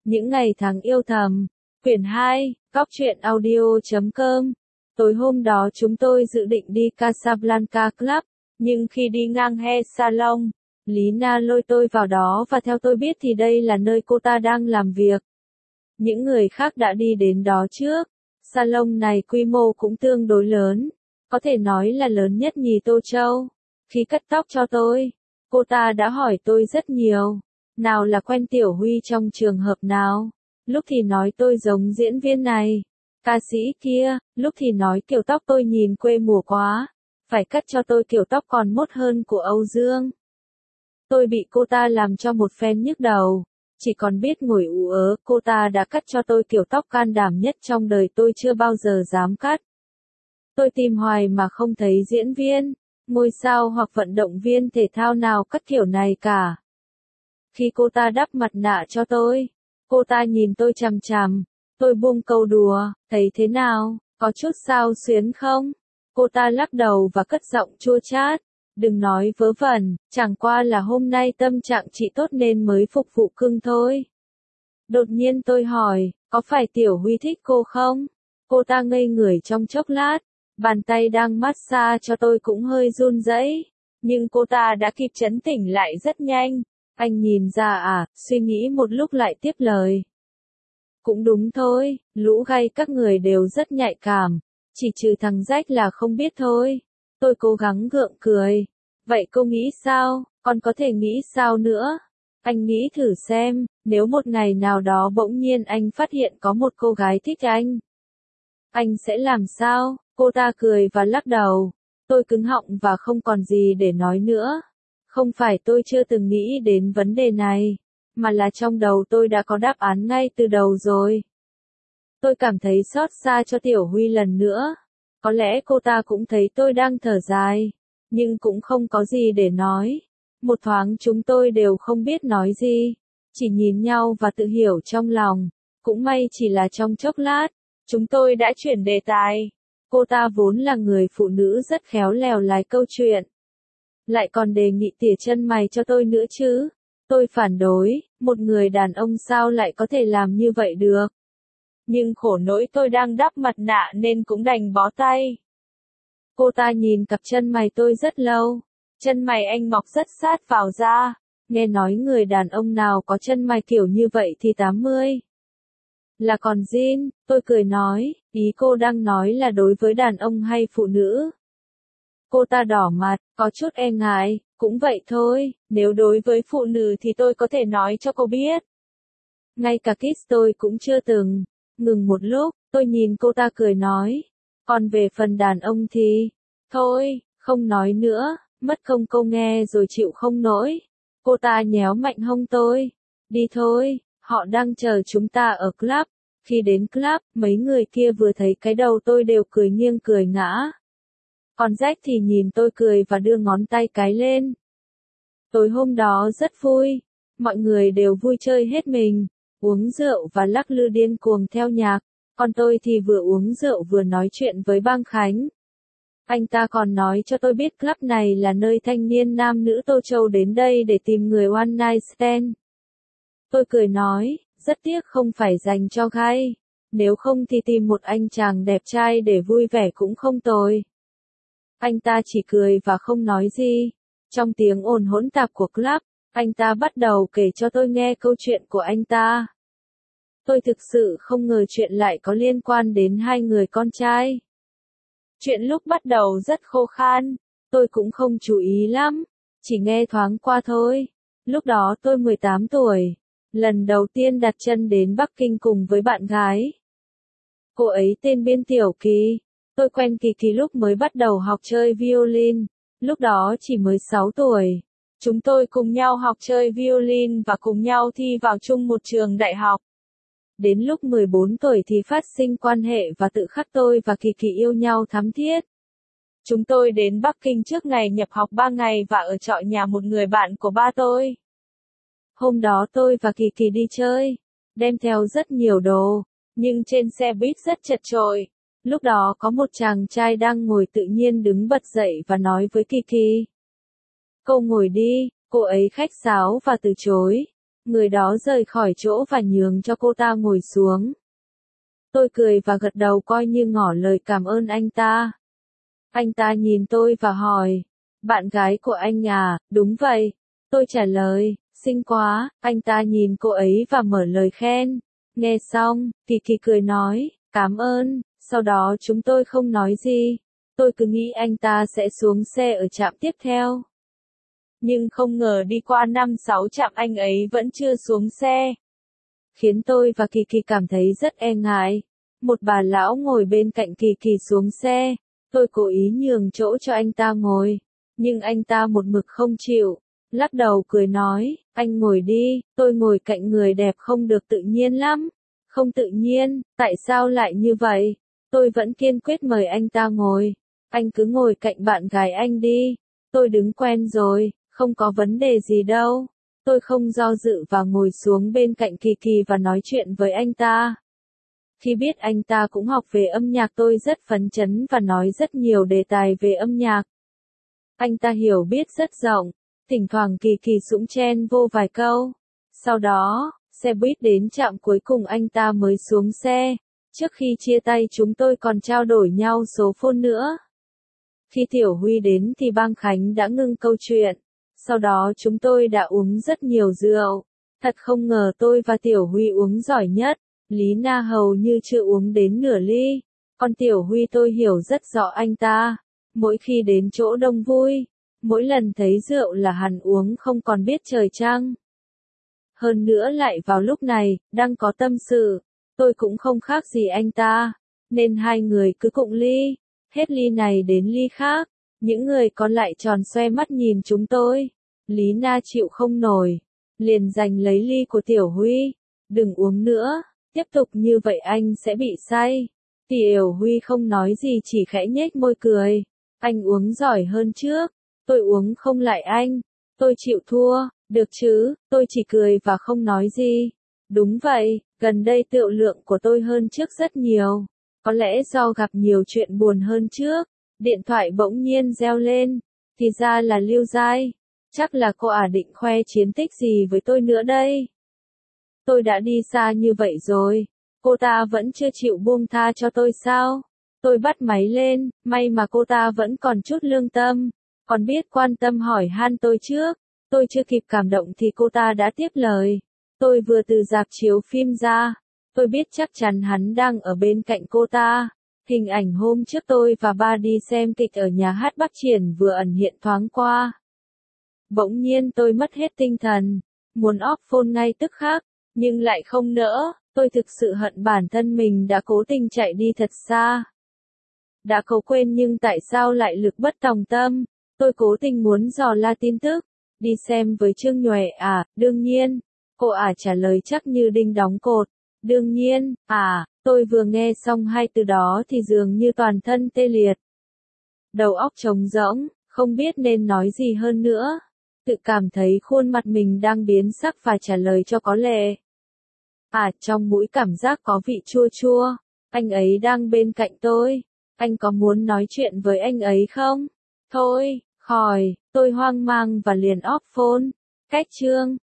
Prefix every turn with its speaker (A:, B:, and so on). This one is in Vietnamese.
A: Những ngày tháng yêu thầm, quyển 2, Cóc truyện audio.com. Tối hôm đó chúng tôi dự định đi Casablanca Club, nhưng khi đi ngang He Salon, Lina lôi tôi vào đó và theo tôi biết thì đây là nơi cô ta đang làm việc. Những người khác đã đi đến đó trước. Salon này quy mô cũng tương đối lớn, có thể nói là lớn nhất nhì Tô Châu. Khi cắt tóc cho tôi, cô ta đã hỏi tôi rất nhiều. Nào là quen Tiểu Huy trong trường hợp nào, lúc thì nói tôi giống diễn viên này, ca sĩ kia, lúc thì nói kiểu tóc tôi nhìn quê mùa quá, phải cắt cho tôi kiểu tóc còn mốt hơn của Âu Dương. Tôi bị cô ta làm cho một phen nhức đầu, chỉ còn biết ngồi ú ớ. Cô ta đã cắt cho tôi kiểu tóc can đảm nhất trong đời tôi chưa bao giờ dám cắt. Tôi tìm hoài mà không thấy diễn viên, ngôi sao hoặc vận động viên thể thao nào cắt kiểu này cả. Khi cô ta đắp mặt nạ cho tôi, cô ta nhìn tôi chằm chằm, tôi buông câu đùa, thấy thế nào, có chút sao xuyến không? Cô ta lắc đầu và cất giọng chua chát, đừng nói vớ vẩn, chẳng qua là hôm nay tâm trạng chị tốt nên mới phục vụ cưng thôi. Đột nhiên tôi hỏi, có phải Tiểu Huy thích cô không? Cô ta ngây người trong chốc lát, bàn tay đang massage cho tôi cũng hơi run rẩy, nhưng cô ta đã kịp trấn tĩnh lại rất nhanh. Anh nhìn ra à, suy nghĩ một lúc lại tiếp lời. Cũng đúng thôi, lũ gay các người đều rất nhạy cảm, chỉ trừ thằng rách là không biết thôi. Tôi cố gắng gượng cười. Vậy cô nghĩ sao, còn có thể nghĩ sao nữa? Anh nghĩ thử xem, nếu một ngày nào đó bỗng nhiên anh phát hiện có một cô gái thích anh sẽ làm sao? Cô ta cười và lắc đầu. Tôi cứng họng và không còn gì để nói nữa. Không phải tôi chưa từng nghĩ đến vấn đề này, mà là trong đầu tôi đã có đáp án ngay từ đầu rồi. Tôi cảm thấy xót xa cho Tiểu Huy lần nữa. Có lẽ cô ta cũng thấy tôi đang thở dài, nhưng cũng không có gì để nói. Một thoáng chúng tôi đều không biết nói gì, chỉ nhìn nhau và tự hiểu trong lòng. Cũng may chỉ là trong chốc lát, chúng tôi đã chuyển đề tài. Cô ta vốn là người phụ nữ rất khéo léo lái câu chuyện, lại còn đề nghị tỉa chân mày cho tôi nữa chứ. Tôi phản đối, một người đàn ông sao lại có thể làm như vậy được. Nhưng khổ nỗi tôi đang đắp mặt nạ nên cũng đành bó tay. Cô ta nhìn cặp chân mày tôi rất lâu. Chân mày anh mọc rất sát vào da. Nghe nói người đàn ông nào có chân mày kiểu như vậy thì 80 là còn zin. Tôi cười nói, ý cô đang nói là đối với đàn ông hay phụ nữ? Cô ta đỏ mặt, có chút e ngại, cũng vậy thôi, nếu đối với phụ nữ thì tôi có thể nói cho cô biết. Ngay cả kiss tôi cũng chưa từng. Ngừng một lúc, tôi nhìn cô ta cười nói, còn về phần đàn ông thì, thôi, không nói nữa, mất công cô nghe rồi chịu không nổi. Cô ta nhéo mạnh hông tôi, đi thôi, họ đang chờ chúng ta ở club. Khi đến club, mấy người kia vừa thấy cái đầu tôi đều cười nghiêng cười ngã. Còn Jack thì nhìn tôi cười và đưa ngón tay cái lên. Tối hôm đó rất vui, mọi người đều vui chơi hết mình, uống rượu và lắc lư điên cuồng theo nhạc, còn tôi thì vừa uống rượu vừa nói chuyện với Bang Khánh. Anh ta còn nói cho tôi biết club này là nơi thanh niên nam nữ Tô Châu đến đây để tìm người one night stand. Tôi cười nói, rất tiếc không phải dành cho gay, nếu không thì tìm một anh chàng đẹp trai để vui vẻ cũng không tồi. Anh ta chỉ cười và không nói gì. Trong tiếng ồn hỗn tạp của club, anh ta bắt đầu kể cho tôi nghe câu chuyện của anh ta. Tôi thực sự không ngờ chuyện lại có liên quan đến hai người con trai. Chuyện lúc bắt đầu rất khô khan, tôi cũng không chú ý lắm, chỉ nghe thoáng qua thôi. Lúc đó tôi 18 tuổi, lần đầu tiên đặt chân đến Bắc Kinh cùng với bạn gái. Cô ấy tên Biên Tiểu Kỳ. Tôi quen Kỳ Kỳ lúc mới bắt đầu học chơi violin, lúc đó chỉ mới 6 tuổi. Chúng tôi cùng nhau học chơi violin và cùng nhau thi vào chung một trường đại học. Đến lúc 14 tuổi thì phát sinh quan hệ và tự khắc tôi và Kỳ Kỳ yêu nhau thắm thiết. Chúng tôi đến Bắc Kinh trước ngày nhập học 3 ngày và ở trọ nhà một người bạn của ba tôi. Hôm đó tôi và Kỳ Kỳ đi chơi, đem theo rất nhiều đồ, nhưng trên xe buýt rất chật chội. Lúc đó có một chàng trai đang ngồi tự nhiên đứng bật dậy và nói với Kỳ Kỳ. Cô ngồi đi, cô ấy khách sáo và từ chối. Người đó rời khỏi chỗ và nhường cho cô ta ngồi xuống. Tôi cười và gật đầu coi như ngỏ lời cảm ơn anh ta. Anh ta nhìn tôi và hỏi, bạn gái của anh à? Đúng vậy. Tôi trả lời, xinh quá. Anh ta nhìn cô ấy và mở lời khen. Nghe xong, Kỳ Kỳ cười nói, cảm ơn. Sau đó chúng tôi không nói gì. Tôi cứ nghĩ anh ta sẽ xuống xe ở trạm tiếp theo. Nhưng không ngờ đi qua 5-6 trạm anh ấy vẫn chưa xuống xe. Khiến tôi và Kỳ Kỳ cảm thấy rất e ngại. Một bà lão ngồi bên cạnh Kỳ Kỳ xuống xe. Tôi cố ý nhường chỗ cho anh ta ngồi. Nhưng anh ta một mực không chịu. Lắc đầu cười nói, anh ngồi đi, tôi ngồi cạnh người đẹp không được tự nhiên lắm. Không tự nhiên, tại sao lại như vậy? Tôi vẫn kiên quyết mời anh ta ngồi. Anh cứ ngồi cạnh bạn gái anh đi. Tôi đứng quen rồi, không có vấn đề gì đâu. Tôi không do dự và ngồi xuống bên cạnh Kỳ Kỳ và nói chuyện với anh ta. Khi biết anh ta cũng học về âm nhạc tôi rất phấn chấn và nói rất nhiều đề tài về âm nhạc. Anh ta hiểu biết rất rộng, thỉnh thoảng Kỳ Kỳ sũng chen vô vài câu. Sau đó, xe buýt đến trạm cuối cùng anh ta mới xuống xe. Trước khi chia tay chúng tôi còn trao đổi nhau số phone nữa. Khi Tiểu Huy đến thì Bang Khánh đã ngưng câu chuyện. Sau đó chúng tôi đã uống rất nhiều rượu. Thật không ngờ tôi và Tiểu Huy uống giỏi nhất. Lý Na hầu như chưa uống đến nửa ly. Còn Tiểu Huy tôi hiểu rất rõ anh ta. Mỗi khi đến chỗ đông vui, mỗi lần thấy rượu là hắn uống không còn biết trời trăng. Hơn nữa lại vào lúc này, đang có tâm sự. Tôi cũng không khác gì anh ta. Nên hai người cứ cụng ly. Hết ly này đến ly khác. Những người còn lại tròn xoe mắt nhìn chúng tôi. Lý Na chịu không nổi. Liền giành lấy ly của Tiểu Huy. Đừng uống nữa. Tiếp tục như vậy anh sẽ bị say. Tiểu Huy không nói gì chỉ khẽ nhếch môi cười. Anh uống giỏi hơn trước. Tôi uống không lại anh. Tôi chịu thua. Được chứ, tôi chỉ cười và không nói gì. Đúng vậy, gần đây tiểu lượng của tôi hơn trước rất nhiều. Có lẽ do gặp nhiều chuyện buồn hơn trước. Điện thoại bỗng nhiên reo lên. Thì ra là Lưu Giai. Chắc là cô định khoe chiến tích gì với tôi nữa đây. Tôi đã đi xa như vậy rồi. Cô ta vẫn chưa chịu buông tha cho tôi sao? Tôi bắt máy lên, may mà cô ta vẫn còn chút lương tâm. Còn biết quan tâm hỏi han tôi trước. Tôi chưa kịp cảm động thì cô ta đã tiếp lời. Tôi vừa từ rạp chiếu phim ra. Tôi biết chắc chắn hắn đang ở bên cạnh cô ta. Hình ảnh hôm trước tôi và ba đi xem kịch ở nhà hát Bắc Triển vừa ẩn hiện thoáng qua. Bỗng nhiên tôi mất hết tinh thần. Muốn off phone ngay tức khắc. Nhưng lại không nỡ. Tôi thực sự hận bản thân mình đã cố tình chạy đi thật xa. Đã cố quên nhưng tại sao lại lực bất tòng tâm. Tôi cố tình muốn dò la tin tức. Đi xem với Trương Nhuệ à? Đương nhiên. Cô trả lời chắc như đinh đóng cột. Đương nhiên. Tôi vừa nghe xong hai từ đó thì dường như toàn thân tê liệt. Đầu óc trống rỗng, không biết nên nói gì hơn nữa. Tự cảm thấy khuôn mặt mình đang biến sắc và trả lời cho có lệ. Trong mũi cảm giác có vị chua chua. Anh ấy đang bên cạnh tôi. Anh có muốn nói chuyện với anh ấy không? Thôi, khỏi, tôi hoang mang và liền off phone. Cách chương